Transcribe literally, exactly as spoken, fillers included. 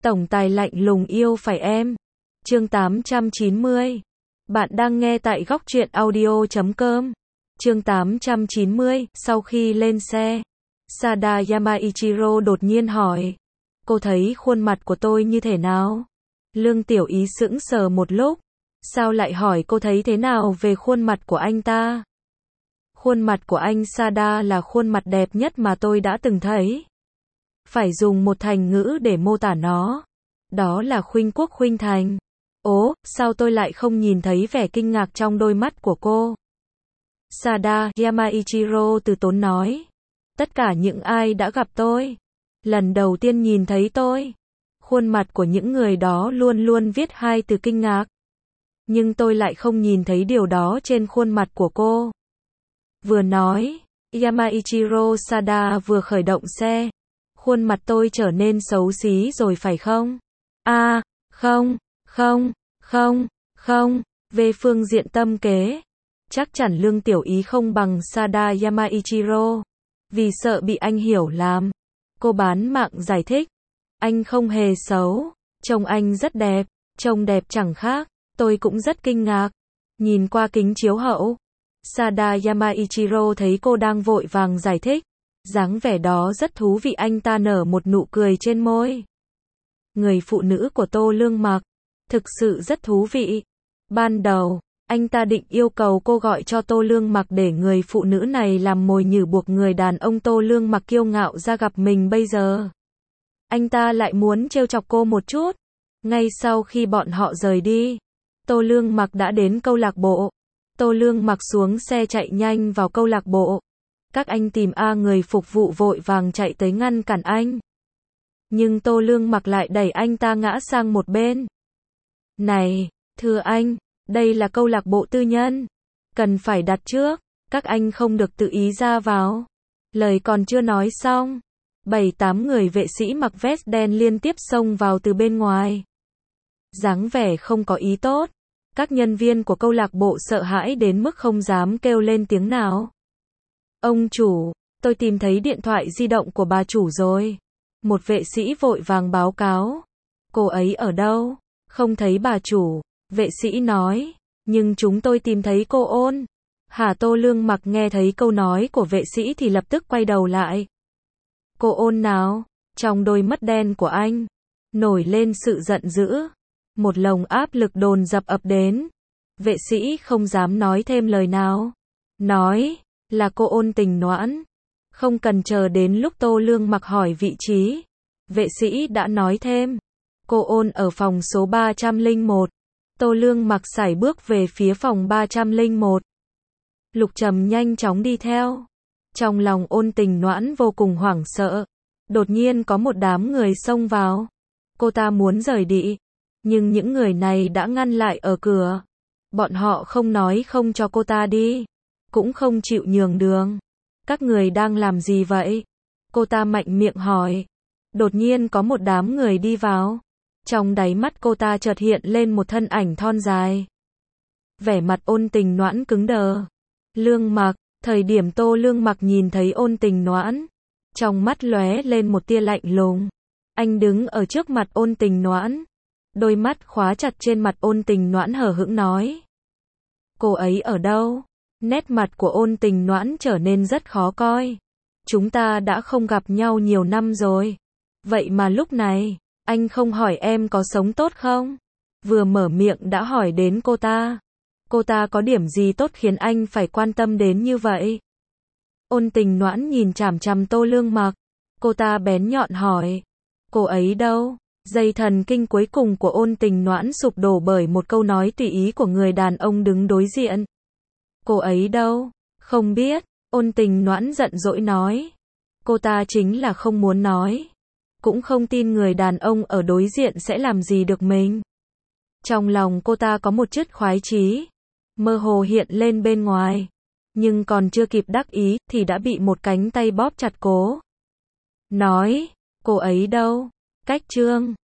Tổng tài lạnh lùng yêu phải em. Chương tám trăm chín mươi. Bạn đang nghe tại góc truyện audio chấm com. Chương tám trăm chín mươi, sau khi lên xe, Sada Yamaichiro đột nhiên hỏi. Cô thấy khuôn mặt của tôi như thế nào? Lương Tiểu Ý sững sờ một lúc. Sao lại hỏi cô thấy thế nào về khuôn mặt của anh ta? Khuôn mặt của anh Sada là khuôn mặt đẹp nhất mà tôi đã từng thấy. Phải dùng một thành ngữ để mô tả nó. Đó là khuynh quốc khuynh thành. Ố, sao tôi lại không nhìn thấy vẻ kinh ngạc trong đôi mắt của cô? Sada Yamaichiro từ tốn nói. Tất cả những ai đã gặp tôi, lần đầu tiên nhìn thấy tôi, khuôn mặt của những người đó luôn luôn viết hai từ kinh ngạc. Nhưng tôi lại không nhìn thấy điều đó trên khuôn mặt của cô. Vừa nói, Yamaichiro Sada vừa khởi động xe. Khuôn mặt tôi trở nên xấu xí rồi phải không? À, không, không, không, không, về phương diện tâm kế. Chắc chắn Lương Tiểu Ý không bằng Sada Yamaichiro. Vì sợ bị anh hiểu lầm, cô bán mạng giải thích. Anh không hề xấu, trông anh rất đẹp, trông đẹp chẳng khác, tôi cũng rất kinh ngạc. Nhìn qua kính chiếu hậu, Sada Yamaichiro thấy cô đang vội vàng giải thích. Dáng vẻ đó rất thú vị, anh ta nở một nụ cười trên môi. Người phụ nữ của Tô Lương Mặc, thực sự rất thú vị. Ban đầu, anh ta định yêu cầu cô gọi cho Tô Lương Mặc để người phụ nữ này làm mồi nhử buộc người đàn ông Tô Lương Mặc kiêu ngạo ra gặp mình bây giờ. Anh ta lại muốn trêu chọc cô một chút. Ngay sau khi bọn họ rời đi, Tô Lương Mặc đã đến câu lạc bộ. Tô Lương Mặc xuống xe chạy nhanh vào câu lạc bộ. Các anh tìm A, người phục vụ vội vàng chạy tới ngăn cản anh. Nhưng Tô Lương Mặc lại đẩy anh ta ngã sang một bên. Này, thưa anh, đây là câu lạc bộ tư nhân. Cần phải đặt trước, các anh không được tự ý ra vào. Lời còn chưa nói xong, bảy tám người vệ sĩ mặc vest đen liên tiếp xông vào từ bên ngoài. Dáng vẻ không có ý tốt. Các nhân viên của câu lạc bộ sợ hãi đến mức không dám kêu lên tiếng nào. Ông chủ, tôi tìm thấy điện thoại di động của bà chủ rồi. Một vệ sĩ vội vàng báo cáo. Cô ấy ở đâu? Không thấy bà chủ, vệ sĩ nói. Nhưng chúng tôi tìm thấy cô Ôn. Hả? Tô Lương Mặc nghe thấy câu nói của vệ sĩ thì lập tức quay đầu lại. Cô Ôn nào? Trong đôi mắt đen của anh nổi lên sự giận dữ. Một lồng áp lực dồn dập ập đến. Vệ sĩ không dám nói thêm lời nào. Nói là cô Ôn Tình Noãn. Không cần chờ đến lúc Tô Lương Mặc hỏi vị trí, vệ sĩ đã nói thêm. Cô Ôn ở phòng số ba trăm lẻ một. Tô Lương Mặc sải bước về phía phòng ba trăm lẻ một. Lục Trầm nhanh chóng đi theo. Trong lòng Ôn Tình Noãn vô cùng hoảng sợ. Đột nhiên có một đám người xông vào. Cô ta muốn rời đi, nhưng những người này đã ngăn lại ở cửa. Bọn họ không nói không cho cô ta đi, cũng không chịu nhường đường. Các người đang làm gì vậy? Cô ta mạnh miệng hỏi. Đột nhiên có một đám người đi vào. Trong đáy mắt cô ta chợt hiện lên một thân ảnh thon dài. Vẻ mặt Ôn Tình Noãn cứng đờ. Lương Mặc, thời điểm Tô Lương Mặc nhìn thấy Ôn Tình Noãn, trong mắt lóe lên một tia lạnh lùng. Anh đứng ở trước mặt Ôn Tình Noãn, đôi mắt khóa chặt trên mặt Ôn Tình Noãn, hờ hững nói. Cô ấy ở đâu? Nét mặt của Ôn Tình Noãn trở nên rất khó coi. Chúng ta đã không gặp nhau nhiều năm rồi. Vậy mà lúc này, anh không hỏi em có sống tốt không? Vừa mở miệng đã hỏi đến cô ta. Cô ta có điểm gì tốt khiến anh phải quan tâm đến như vậy? Ôn Tình Noãn nhìn chằm chằm Tô Lương Mặc. Cô ta bén nhọn hỏi. Cô ấy đâu? Dây thần kinh cuối cùng của Ôn Tình Noãn sụp đổ bởi một câu nói tùy ý của người đàn ông đứng đối diện. Cô ấy đâu? Không biết. Ôn Tình Noãn giận dỗi nói. Cô ta chính là không muốn nói. Cũng không tin người đàn ông ở đối diện sẽ làm gì được mình. Trong lòng cô ta có một chút khoái chí mơ hồ hiện lên bên ngoài. Nhưng còn chưa kịp đắc ý thì đã bị một cánh tay bóp chặt cố. Nói, cô ấy đâu? Cách chương